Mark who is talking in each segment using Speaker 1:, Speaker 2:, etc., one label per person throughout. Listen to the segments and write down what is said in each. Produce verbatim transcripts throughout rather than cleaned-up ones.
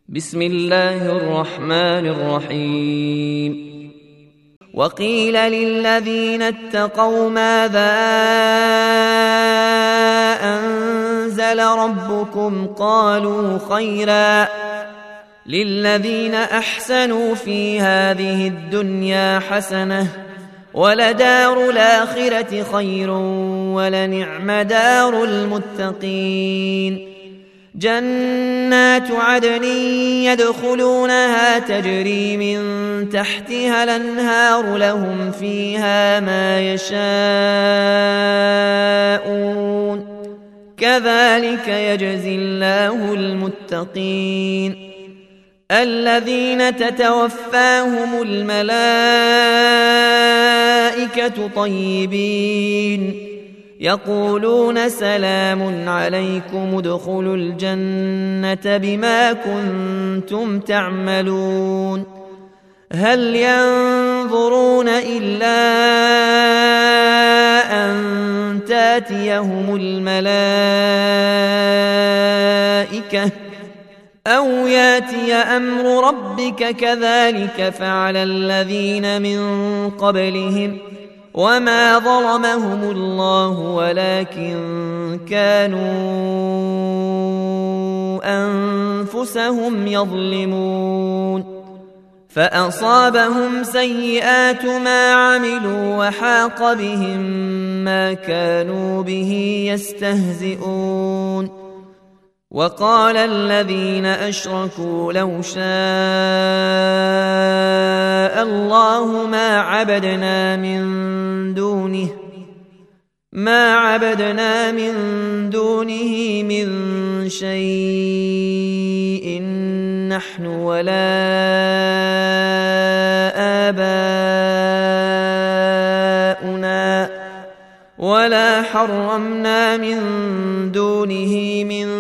Speaker 1: بسم الله الرحمن الرحيم. وقيل للذين اتقوا ماذا أنزل ربكم قالوا خيرا للذين أحسنوا في هذه الدنيا حسنة ولدار الآخرة خير ولنعم دار المتقين. جنات عدن يدخلونها تجري من تحتها الأنهار لهم فيها ما يشاءون كذلك يجزي الله المتقين. الذين تتوفاهم الملائكة طيبين يقولون سلام عليكم ادخلوا الجنة بما كنتم تعملون. هل ينظرون إلا أن تاتيهم الملائكة أو ياتي أمر ربك كذلك فعل الذين من قبلهم وما ظلمهم الله ولكن كانوا أنفسهم يظلمون. فأصابهم سيئات ما عملوا وحاق بهم ما كانوا به يستهزئون. وقال الذين أشركوا لو شاء الله ما عبدنا من دونه ما عبدنا من دونه من شيء نحن ولا آباؤنا ولا حرمنا من دونه من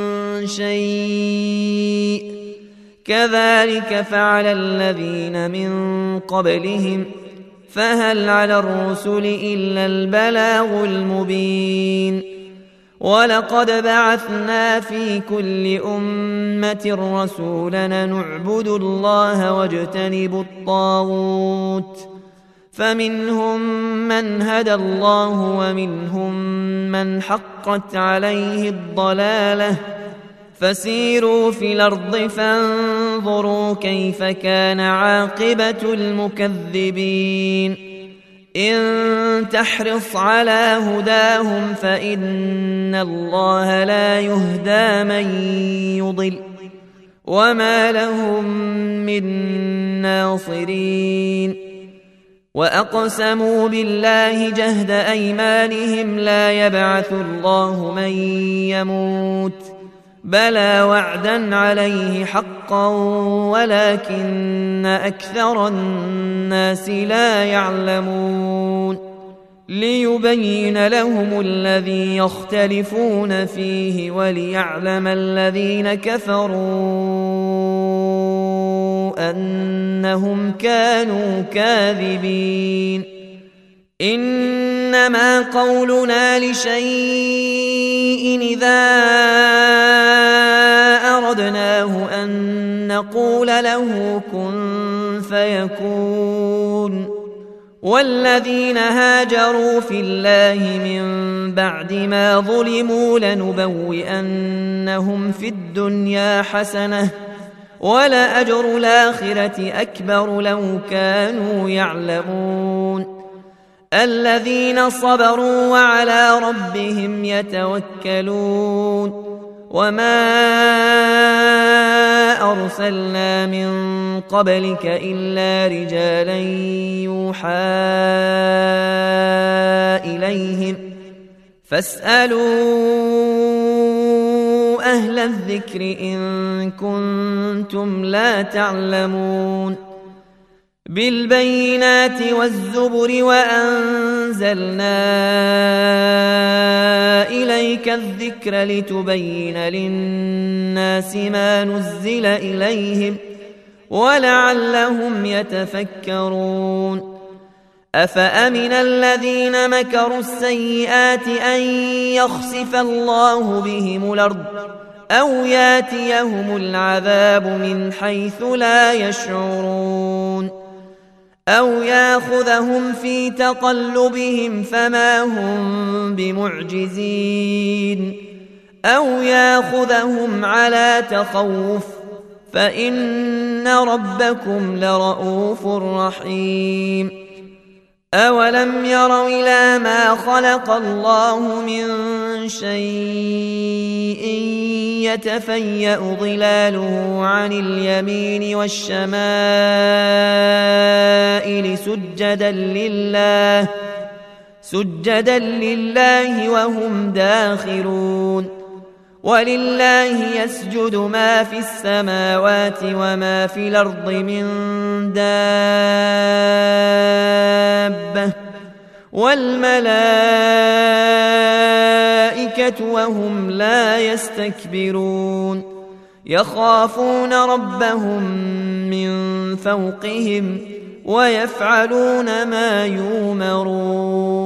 Speaker 1: شيء كذلك فعل الذين من قبلهم فهل على الرسل إلا البلاغ المبين. ولقد بعثنا في كل أمة رسولا نعبد الله واجتنب الطاغوت فمنهم من هدى الله ومنهم من حقت عليه الضلالة فسيروا في الأرض فانظروا كيف كان عاقبة المكذبين. إن تحرص على هداهم فإن الله لا يهدى من يضل وما لهم من ناصرين. وأقسموا بالله جهد أيمانهم لا يبعث الله من يموت بلى وعدا عليه حقا ولكن أكثر الناس لا يعلمون. ليبين لهم الذي يختلفون فيه وليعلم الذين كفروا أنهم كانوا كاذبين. إنما قولنا لشيء إذا أردناه أن نقول له كن فيكون. والذين هاجروا في الله من بعد ما ظلموا لنبوئنهم في الدنيا حسنة ولأجر الآخرة أكبر لو كانوا يعلمون. الذين صبروا وعلى ربهم يتوكلون. وما أرسلنا من قبلك إلا رجالا يوحى إليهم فاسألوا أهل الذكر إن كنتم لا تعلمون. بالبينات والزبر وأنزلنا إليك الذكر لتبين للناس ما نزل إليهم ولعلهم يتفكرون. أفأمن الذين مكروا السيئات أن يخسف الله بهم الأرض أو ياتيهم العذاب من حيث لا يشعرون أو ياخذهم في تقلبهم فما هم بمعجزين أو ياخذهم على تخوف فإن ربكم لرؤوف رحيم أولم يروا إلى ما خلق الله من شيء يتفيأ ظلاله عن اليمين والشمائل سجدا لله سجدا لله وهم داخرون ولله يسجد ما في السماوات وما في الأرض من دابة والملائكة وهم لا يستكبرون يخافون ربهم من فوقهم ويفعلون ما يؤمرون